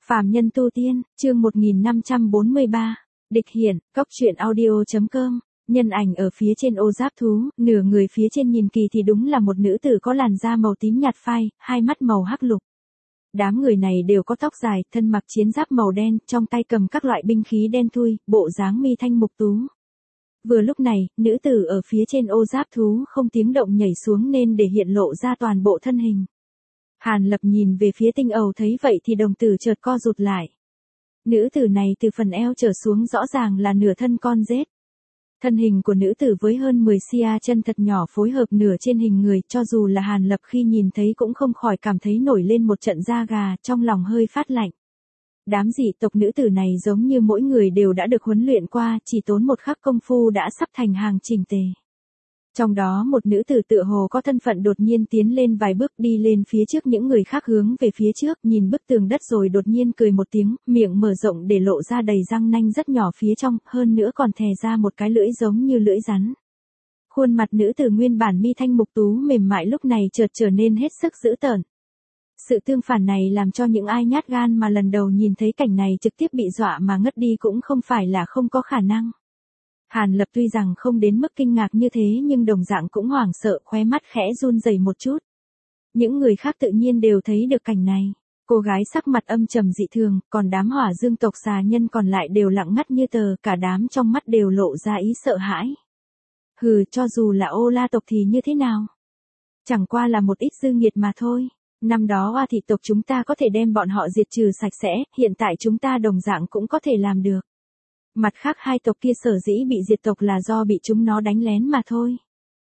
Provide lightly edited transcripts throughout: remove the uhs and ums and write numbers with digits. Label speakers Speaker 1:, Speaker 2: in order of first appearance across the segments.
Speaker 1: Phàm nhân tu tiên, chương 1543, địch hiển, cốc truyện audio.com, nhân ảnh ở phía trên ô giáp thú, nửa người phía trên nhìn kỳ thì đúng là một nữ tử có làn da màu tím nhạt phai, hai mắt màu hắc lục. Đám người này đều có tóc dài, thân mặc chiến giáp màu đen, trong tay cầm các loại binh khí đen thui, bộ dáng mi thanh mục tú. Vừa lúc này, nữ tử ở phía trên ô giáp thú không tiếng động nhảy xuống nên để hiện lộ ra toàn bộ thân hình. Hàn Lập nhìn về phía Tinh Ầu thấy vậy thì đồng tử chợt co rụt lại. Nữ tử này từ phần eo trở xuống rõ ràng là nửa thân con rết. Thân hình của nữ tử với hơn 10 cm chân thật nhỏ phối hợp nửa trên hình người, cho dù là Hàn Lập khi nhìn thấy cũng không khỏi cảm thấy nổi lên một trận da gà, trong lòng hơi phát lạnh. Đám dị tộc nữ tử này giống như mỗi người đều đã được huấn luyện qua, chỉ tốn một khắc công phu đã sắp thành hàng chỉnh tề. Trong đó một nữ tử tựa hồ có thân phận đột nhiên tiến lên vài bước đi lên phía trước những người khác hướng về phía trước, nhìn bức tường đất rồi đột nhiên cười một tiếng, miệng mở rộng để lộ ra đầy răng nanh rất nhỏ phía trong, hơn nữa còn thè ra một cái lưỡi giống như lưỡi rắn. Khuôn mặt nữ tử nguyên bản mi thanh mục tú mềm mại lúc này chợt trở nên hết sức dữ tợn. Sự tương phản này làm cho những ai nhát gan mà lần đầu nhìn thấy cảnh này trực tiếp bị dọa mà ngất đi cũng không phải là không có khả năng. Hàn Lập tuy rằng không đến mức kinh ngạc như thế nhưng đồng dạng cũng hoảng sợ, khóe mắt khẽ run rẩy một chút. Những người khác tự nhiên đều thấy được cảnh này. Cô gái sắc mặt âm trầm dị thường, còn đám hỏa dương tộc xà nhân còn lại đều lặng ngắt như tờ, cả đám trong mắt đều lộ ra ý sợ hãi. Hừ, cho dù là Ô La tộc thì như thế nào? Chẳng qua là một ít dư nghiệt mà thôi. Năm đó Hoa thị tộc chúng ta có thể đem bọn họ diệt trừ sạch sẽ, hiện tại chúng ta đồng dạng cũng có thể làm được. Mặt khác hai tộc kia sở dĩ bị diệt tộc là do bị chúng nó đánh lén mà thôi.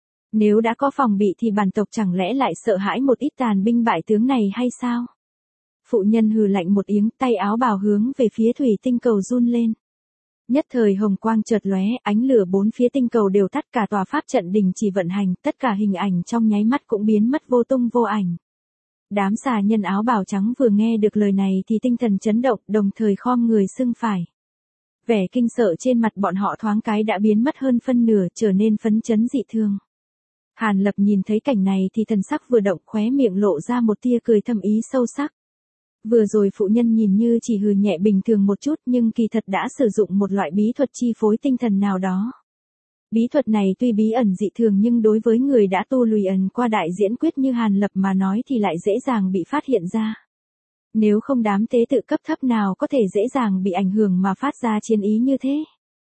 Speaker 1: Nếu đã có phòng bị thì bản tộc chẳng lẽ lại sợ hãi một ít tàn binh bại tướng này hay sao? Phụ nhân hừ lạnh một tiếng, tay áo bào hướng về phía thủy tinh cầu run lên. Nhất thời hồng quang chợt lóe, ánh lửa bốn phía tinh cầu đều tắt, cả tòa pháp trận đình chỉ vận hành, tất cả hình ảnh trong nháy mắt cũng biến mất vô tung vô ảnh. Đám xà nhân áo bào trắng vừa nghe được lời này thì tinh thần chấn động, đồng thời khom người xưng phải. Vẻ kinh sợ trên mặt bọn họ thoáng cái đã biến mất hơn phân nửa, trở nên phấn chấn dị thường. Hàn Lập nhìn thấy cảnh này thì thần sắc vừa động, khóe miệng lộ ra một tia cười thâm ý sâu sắc. Vừa rồi phụ nhân nhìn như chỉ hừ nhẹ bình thường một chút nhưng kỳ thật đã sử dụng một loại bí thuật chi phối tinh thần nào đó. Bí thuật này tuy bí ẩn dị thường nhưng đối với người đã tu lùi ẩn qua đại diễn quyết như Hàn Lập mà nói thì lại dễ dàng bị phát hiện ra. Nếu không đám tế tự cấp thấp nào có thể dễ dàng bị ảnh hưởng mà phát ra chiến ý như thế.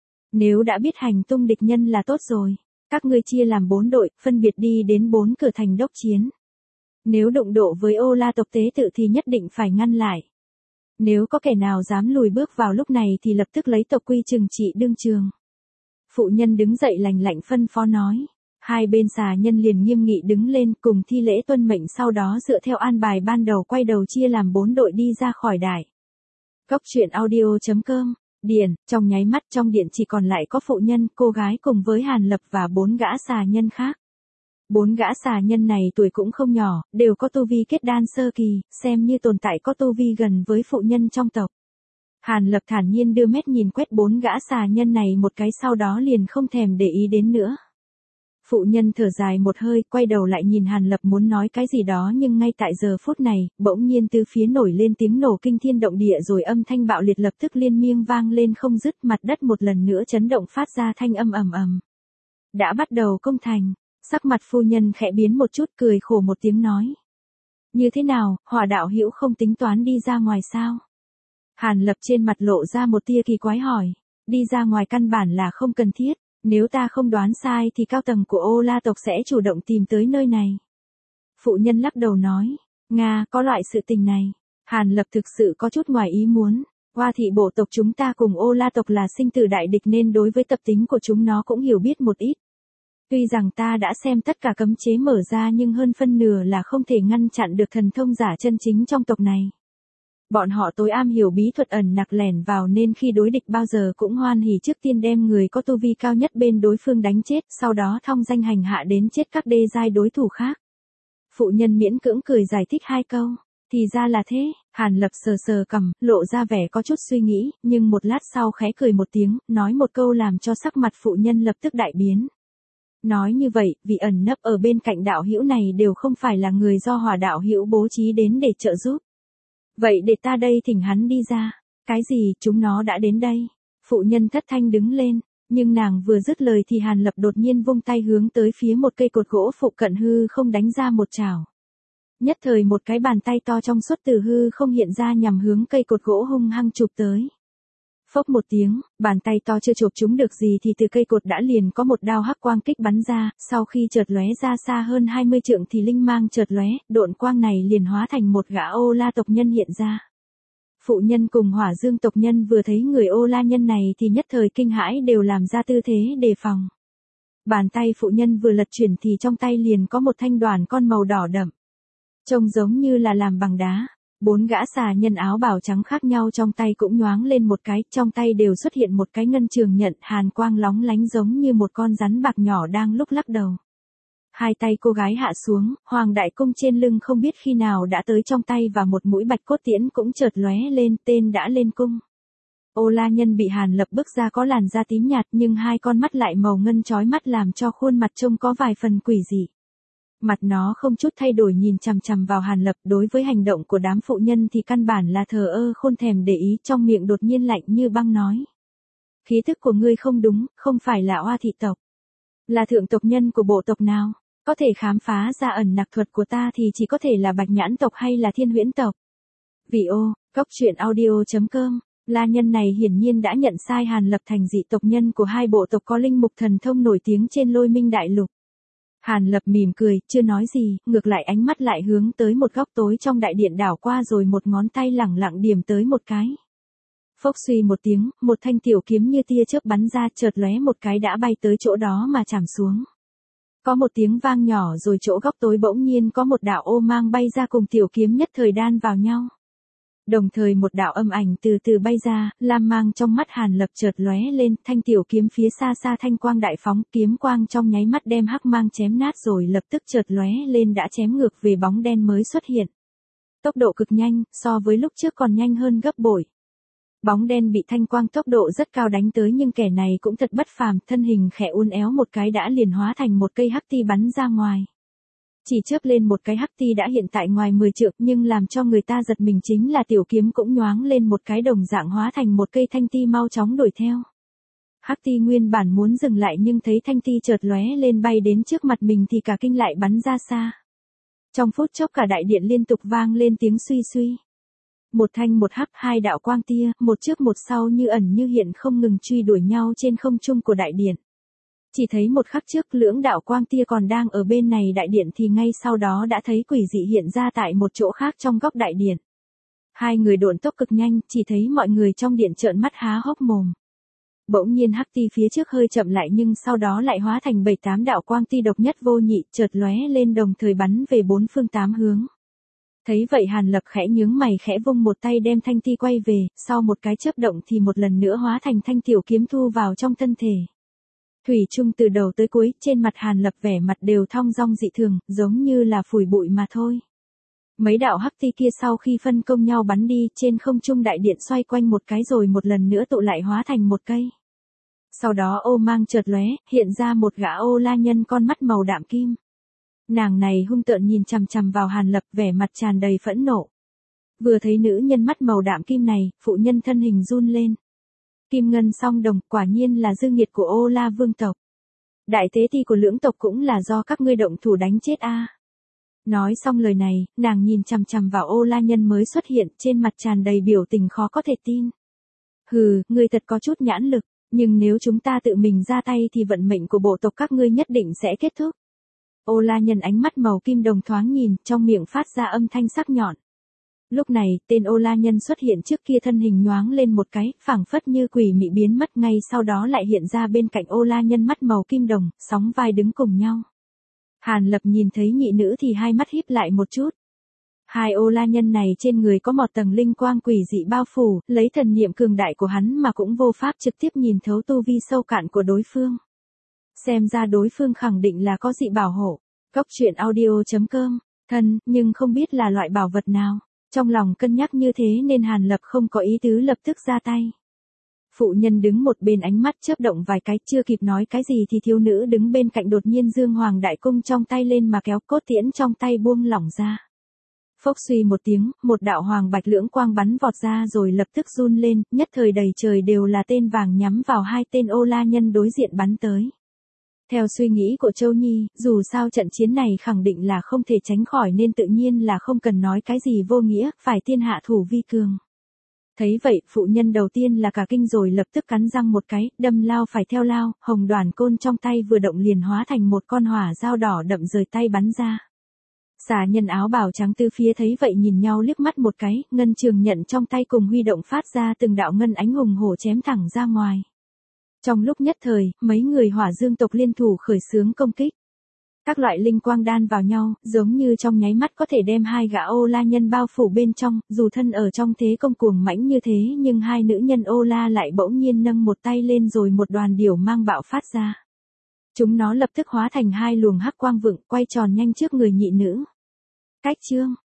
Speaker 1: Nếu đã biết hành tung địch nhân là tốt rồi. Các ngươi chia làm 4 đội, phân biệt đi đến 4 cửa thành đốc chiến. Nếu đụng độ với Ô La tộc tế tự thì nhất định phải ngăn lại. Nếu có kẻ nào dám lùi bước vào lúc này thì lập tức lấy tộc quy trừng trị đương trường. Phụ nhân đứng dậy lành lạnh phân phó nói. Hai bên xà nhân liền nghiêm nghị đứng lên cùng thi lễ tuân mệnh, sau đó dựa theo an bài ban đầu quay đầu chia làm 4 đội đi ra khỏi đài. Cốc truyện audio.com, điện, trong nháy mắt trong điện chỉ còn lại có phụ nhân, cô gái cùng với Hàn Lập và 4 gã xà nhân khác. 4 gã xà nhân này tuổi cũng không nhỏ, đều có tu vi kết đan sơ kỳ, xem như tồn tại có tu vi gần với phụ nhân trong tộc. Hàn Lập thản nhiên đưa mắt nhìn quét 4 gã xà nhân này một cái, sau đó liền không thèm để ý đến nữa. Phụ nhân thở dài một hơi, quay đầu lại nhìn Hàn Lập muốn nói cái gì đó nhưng ngay tại giờ phút này, bỗng nhiên từ phía nổi lên tiếng nổ kinh thiên động địa rồi âm thanh bạo liệt lập tức liên miên vang lên không dứt, mặt đất một lần nữa chấn động phát ra thanh âm ầm ầm. Đã bắt đầu công thành, sắc mặt phu nhân khẽ biến một chút, cười khổ một tiếng nói. Như thế nào, Hỏa đạo hữu không tính toán đi ra ngoài sao? Hàn Lập trên mặt lộ ra một tia kỳ quái hỏi, đi ra ngoài căn bản là không cần thiết. Nếu ta không đoán sai thì cao tầng của Ô La tộc sẽ chủ động tìm tới nơi này. Phụ nhân lắc đầu nói, Nga, có loại sự tình này. Hàn Lập thực sự có chút ngoài ý muốn. Hoa thị bộ tộc chúng ta cùng Ô La tộc là sinh tử đại địch nên đối với tập tính của chúng nó cũng hiểu biết một ít. Tuy rằng ta đã xem tất cả cấm chế mở ra nhưng hơn phân nửa là không thể ngăn chặn được thần thông giả chân chính trong tộc này. Bọn họ tối am hiểu bí thuật ẩn nặc lẻn vào nên khi đối địch bao giờ cũng hoan hỉ trước tiên đem người có tu vi cao nhất bên đối phương đánh chết, sau đó thong danh hành hạ đến chết các đê giai đối thủ khác. Phụ nhân miễn cưỡng cười giải thích 2 câu. Thì ra là thế, Hàn Lập sờ sờ cằm, lộ ra vẻ có chút suy nghĩ, nhưng một lát sau khẽ cười một tiếng, nói một câu làm cho sắc mặt phụ nhân lập tức đại biến. Nói như vậy, vị ẩn nấp ở bên cạnh đạo hữu này đều không phải là người do Hỏa đạo hữu bố trí đến để trợ giúp. Vậy để ta đây thỉnh hắn đi ra. Cái gì, chúng nó đã đến đây. Phụ nhân thất thanh đứng lên, nhưng nàng vừa dứt lời thì Hàn Lập đột nhiên vung tay hướng tới phía một cây cột gỗ phụ cận hư không đánh ra một chảo. Nhất thời một cái bàn tay to trong suốt từ hư không hiện ra nhằm hướng cây cột gỗ hung hăng chụp tới. Phốc một tiếng, bàn tay to chưa chụp trúng được gì thì từ cây cột đã liền có một đao hắc quang kích bắn ra, sau khi chợt lóe ra xa hơn 20 trượng thì linh mang chợt lóe, độn quang này liền hóa thành một gã Ô La tộc nhân hiện ra. Phụ nhân cùng Hỏa Dương tộc nhân vừa thấy người Ô La nhân này thì nhất thời kinh hãi đều làm ra tư thế đề phòng. Bàn tay phụ nhân vừa lật chuyển thì trong tay liền có một thanh đoản con màu đỏ đậm. Trông giống như là làm bằng đá. 4 gã xà nhân áo bào trắng khác nhau trong tay cũng nhoáng lên một cái, trong tay đều xuất hiện một cái ngân trường nhận, hàn quang lóng lánh giống như một con rắn bạc nhỏ đang lúc lắc đầu. Hai tay cô gái hạ xuống, hoàng đại cung trên lưng không biết khi nào đã tới trong tay và một mũi bạch cốt tiễn cũng chợt lóe lên, tên đã lên cung. Ô La nhân bị Hàn Lập bước ra có làn da tím nhạt nhưng hai con mắt lại màu ngân chói mắt làm cho khuôn mặt trông có vài phần quỷ dị. Mặt nó không chút thay đổi nhìn chằm chằm vào Hàn Lập, đối với hành động của đám phụ nhân thì căn bản là thờ ơ không thèm để ý, trong miệng đột nhiên lạnh như băng nói. Khí thức của ngươi không đúng, không phải là Oa thị tộc. Là thượng tộc nhân của bộ tộc nào? Có thể khám phá ra ẩn nặc thuật của ta thì chỉ có thể là Bạch Nhãn tộc hay là Thiên Huyễn tộc. Vì Cóc truyện audio.com, La nhân này hiển nhiên đã nhận sai Hàn Lập thành dị tộc nhân của hai bộ tộc có linh mục thần thông nổi tiếng trên Lôi Minh Đại Lục. Hàn Lập mỉm cười, chưa nói gì, ngược lại ánh mắt lại hướng tới một góc tối trong đại điện đảo qua rồi một ngón tay lẳng lặng điểm tới một cái. Phốc suy một tiếng, một thanh tiểu kiếm như tia chớp bắn ra, chợt lóe một cái đã bay tới chỗ đó mà chạm xuống. Có một tiếng vang nhỏ rồi chỗ góc tối bỗng nhiên có một đạo ô mang bay ra cùng tiểu kiếm nhất thời đan vào nhau. Đồng thời một đạo âm ảnh từ từ bay ra, lam mang trong mắt Hàn Lập chợt lóe lên, thanh tiểu kiếm phía xa xa thanh quang đại phóng, kiếm quang trong nháy mắt đem hắc mang chém nát rồi lập tức chợt lóe lên đã chém ngược về bóng đen mới xuất hiện. Tốc độ cực nhanh, so với lúc trước còn nhanh hơn gấp bội. Bóng đen bị thanh quang tốc độ rất cao đánh tới nhưng kẻ này cũng thật bất phàm, thân hình khẽ uốn éo một cái đã liền hóa thành một cây hắc ti bắn ra ngoài. Chỉ chớp lên một cái hắc ti đã hiện tại ngoài 10 trượng, nhưng làm cho người ta giật mình chính là tiểu kiếm cũng nhoáng lên một cái đồng dạng hóa thành một cây thanh ti mau chóng đuổi theo. Hắc ti nguyên bản muốn dừng lại nhưng thấy thanh ti chợt lóe lên bay đến trước mặt mình thì cả kinh lại bắn ra xa. Trong phút chốc cả đại điện liên tục vang lên tiếng suy suy. Một thanh một hắc, hai đạo quang tia, một trước một sau như ẩn như hiện không ngừng truy đuổi nhau trên không trung của đại điện. Chỉ thấy một khắc trước lưỡng đạo quang tia còn đang ở bên này đại điện thì ngay sau đó đã thấy quỷ dị hiện ra tại một chỗ khác trong góc đại điện. Hai người độn tốc cực nhanh, chỉ thấy mọi người trong điện trợn mắt há hốc mồm. Bỗng nhiên hắc ti phía trước hơi chậm lại nhưng sau đó lại hóa thành 7-8 đạo quang ti độc nhất vô nhị, chợt lóe lên đồng thời bắn về 4 phương 8 hướng. Thấy vậy Hàn Lập khẽ nhướng mày khẽ vung một tay đem thanh ti quay về, sau một cái chớp động thì một lần nữa hóa thành thanh tiểu kiếm thu vào trong thân thể. Thủy chung từ đầu tới cuối, trên mặt Hàn Lập vẻ mặt đều thong dong dị thường, giống như là phủi bụi mà thôi. Mấy đạo hắc ti kia sau khi phân công nhau bắn đi, trên không trung đại điện xoay quanh một cái rồi một lần nữa tụ lại hóa thành một cây. Sau đó ô mang chợt lóe, hiện ra một gã Ô La nhân con mắt màu đạm kim. Nàng này hung tợn nhìn chằm chằm vào Hàn Lập, vẻ mặt tràn đầy phẫn nộ. Vừa thấy nữ nhân mắt màu đạm kim này, phụ nhân thân hình run lên. Kim ngân song đồng, quả nhiên là dư nghiệt của Ô La vương tộc. Đại tế ti của lưỡng tộc cũng là do các ngươi động thủ đánh chết a. Nói xong lời này, nàng nhìn chằm chằm vào Ô La nhân mới xuất hiện, trên mặt tràn đầy biểu tình khó có thể tin. Hừ, ngươi thật có chút nhãn lực, nhưng nếu chúng ta tự mình ra tay thì vận mệnh của bộ tộc các ngươi nhất định sẽ kết thúc. Ô La nhân ánh mắt màu kim đồng thoáng nhìn, trong miệng phát ra âm thanh sắc nhọn. Lúc này, tên Ô La nhân xuất hiện trước kia thân hình nhoáng lên một cái, phảng phất như quỷ mị biến mất, ngay sau đó lại hiện ra bên cạnh Ô La nhân mắt màu kim đồng, sóng vai đứng cùng nhau. Hàn Lập nhìn thấy nhị nữ thì hai mắt híp lại một chút. Hai Ô La nhân này trên người có một tầng linh quang quỷ dị bao phủ, lấy thần niệm cường đại của hắn mà cũng vô pháp trực tiếp nhìn thấu tu vi sâu cạn của đối phương. Xem ra đối phương khẳng định là có dị bảo hộ. Cóc truyện audio.com, thân, nhưng không biết là loại bảo vật nào. Trong lòng cân nhắc như thế nên Hàn Lập không có ý tứ lập tức ra tay. Phụ nhân đứng một bên ánh mắt chớp động vài cái, chưa kịp nói cái gì thì thiếu nữ đứng bên cạnh đột nhiên giương hoàng đại cung trong tay lên mà kéo cốt tiễn trong tay buông lỏng ra. Phốc suy một tiếng, một đạo hoàng bạch lưỡng quang bắn vọt ra rồi lập tức run lên, nhất thời đầy trời đều là tên vàng nhắm vào hai tên ô la nhân đối diện bắn tới. Theo suy nghĩ của Châu Nhi, dù sao trận chiến này khẳng định là không thể tránh khỏi nên tự nhiên là không cần nói cái gì vô nghĩa, phải tiên hạ thủ vi cường. Thấy vậy, phụ nhân đầu tiên là cả kinh rồi lập tức cắn răng một cái, đâm lao phải theo lao, hồng đoàn côn trong tay vừa động liền hóa thành một con hỏa dao đỏ đậm rời tay bắn ra. Xà nhân áo bào trắng từ phía thấy vậy nhìn nhau liếc mắt một cái, ngân trường nhận trong tay cùng huy động phát ra từng đạo ngân ánh hùng hổ chém thẳng ra ngoài. Trong lúc nhất thời, mấy người hỏa dương tộc liên thủ khởi xướng công kích. Các loại linh quang đan vào nhau, giống như trong nháy mắt có thể đem hai gã ô la nhân bao phủ bên trong, dù thân ở trong thế công cuồng mãnh như thế nhưng hai nữ nhân ô la lại bỗng nhiên nâng một tay lên rồi một đoàn điểu mang bạo phát ra. Chúng nó lập tức hóa thành hai luồng hắc quang vựng, quay tròn nhanh trước người nhị nữ. Cách chương